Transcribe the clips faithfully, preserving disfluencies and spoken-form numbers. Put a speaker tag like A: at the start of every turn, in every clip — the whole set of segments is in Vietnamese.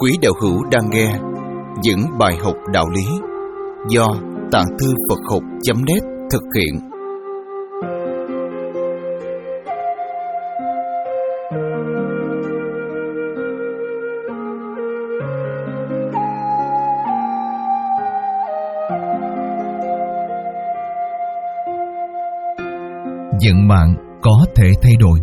A: Quý đạo hữu đang nghe những bài học đạo lý do Tạng Thư Phật Học chấm net thực hiện.
B: Vận mạng có thể thay đổi.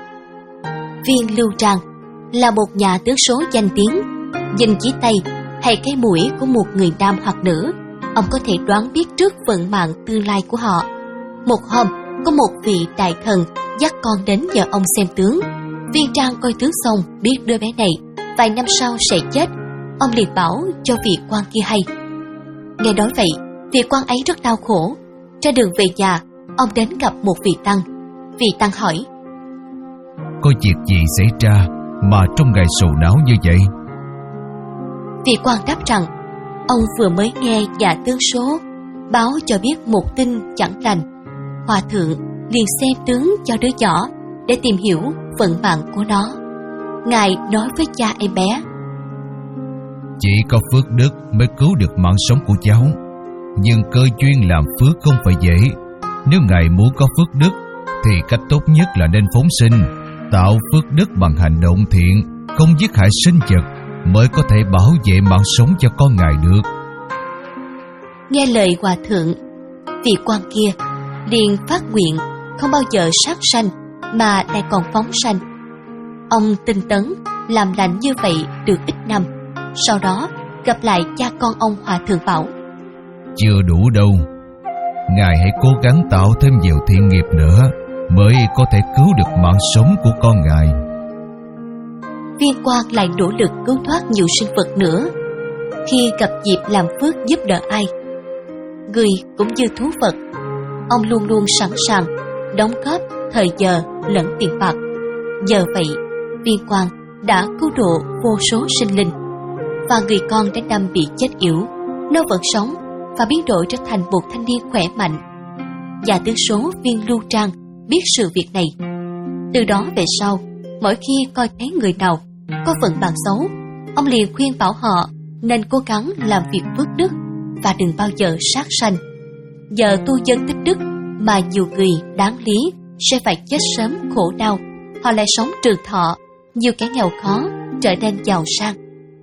C: Viên Lưu Trang là một nhà tướng số danh tiếng. Nhìn chỉ tay hay cái mũi của một người nam hoặc nữ, ông có thể đoán biết trước vận mạng tương lai của họ. Một hôm, có một vị đại thần dắt con đến nhờ ông xem tướng. Viên Trang coi tướng xong biết đứa bé này vài năm sau sẽ chết. Ông liền bảo cho vị quan kia hay. Nghe nói vậy, vị quan ấy rất đau khổ. Trên đường về nhà, ông đến gặp một vị tăng. Vị tăng hỏi:
B: Có việc gì xảy ra mà trong ngày sầu não như vậy?
C: Vị quan đáp rằng ông vừa mới nghe nhà tướng số báo cho biết một tin chẳng lành. Hòa thượng liền xem tướng cho đứa nhỏ để tìm hiểu vận mạng của nó. Ngài nói với cha em bé:
B: Chỉ có phước đức mới cứu được mạng sống của cháu, nhưng cơ duyên làm phước không phải dễ. Nếu ngài muốn có phước đức thì cách tốt nhất là nên phóng sinh, tạo phước đức bằng hành động thiện, không giết hại sinh vật, mới có thể bảo vệ mạng sống cho con ngài được.
C: Nghe lời hòa thượng, vị quan kia liền phát nguyện không bao giờ sát sanh mà lại còn phóng sanh. Ông tinh tấn làm lành như vậy được ít năm. Sau đó gặp lại cha con ông, hòa thượng bảo:
B: Chưa đủ đâu, ngài hãy cố gắng tạo thêm nhiều thiện nghiệp nữa, mới có thể cứu được mạng sống của con ngài.
C: Viên quan lại nỗ lực cứu thoát nhiều sinh vật nữa. Khi gặp dịp làm phước giúp đỡ ai, người cũng như thú vật, ông luôn luôn sẵn sàng đóng góp thời giờ lẫn tiền bạc. Nhờ vậy, viên quan đã cứu độ vô số sinh linh. Và người con đến năm bị chết yểu, nó vẫn sống và biến đổi trở thành một thanh niên khỏe mạnh. Nhà tướng số Viên Lưu Trang biết sự việc này. Từ đó về sau, mỗi khi coi thấy người nào có vận mạng xấu, ông liền khuyên bảo họ nên cố gắng làm việc phước đức và đừng bao giờ sát sanh. Nhờ tu dân tích đức mà nhiều người đáng lý sẽ phải chết sớm khổ đau, họ lại sống trường thọ, nhiều kẻ nghèo khó trở nên giàu sang.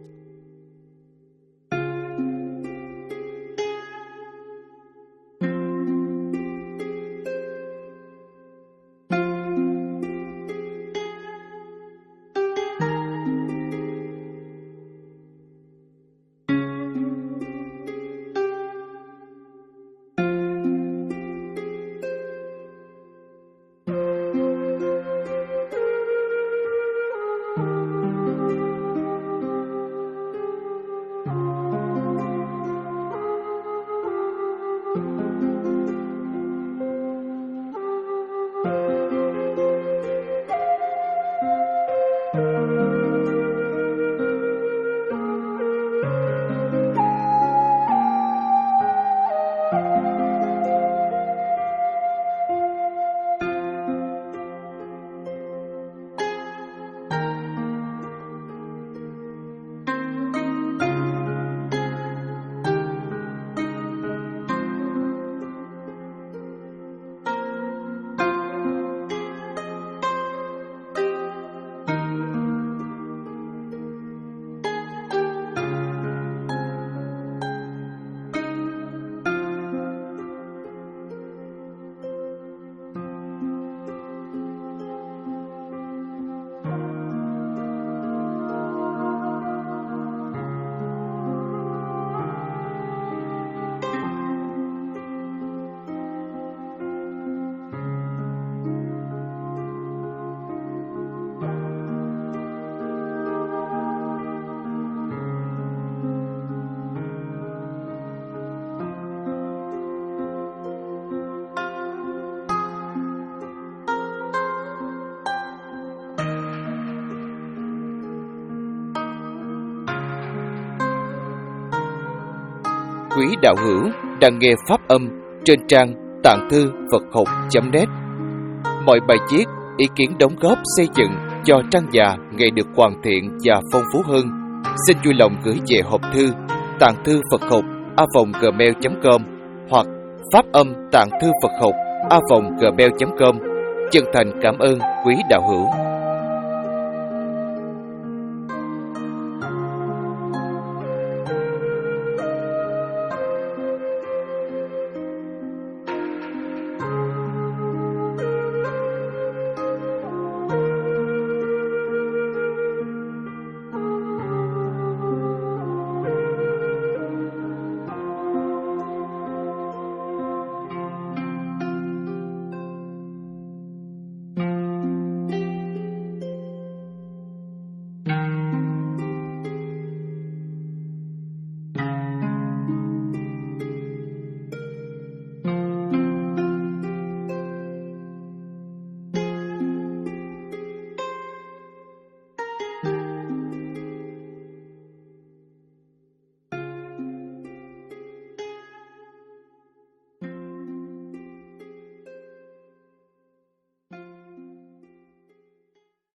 A: Quý đạo hữu đang nghe pháp âm trên trang Tạng Thư Phật Học chấm net. Mọi bài viết, ý kiến đóng góp xây dựng cho trang già ngày được hoàn thiện và phong phú hơn. xin vui lòng gửi về hộp thư tạng thư Phật học a vòng gmail chấm com hoặc pháp âm tạng thư Phật học a vòng gmail chấm com. Chân thành cảm ơn quý đạo hữu.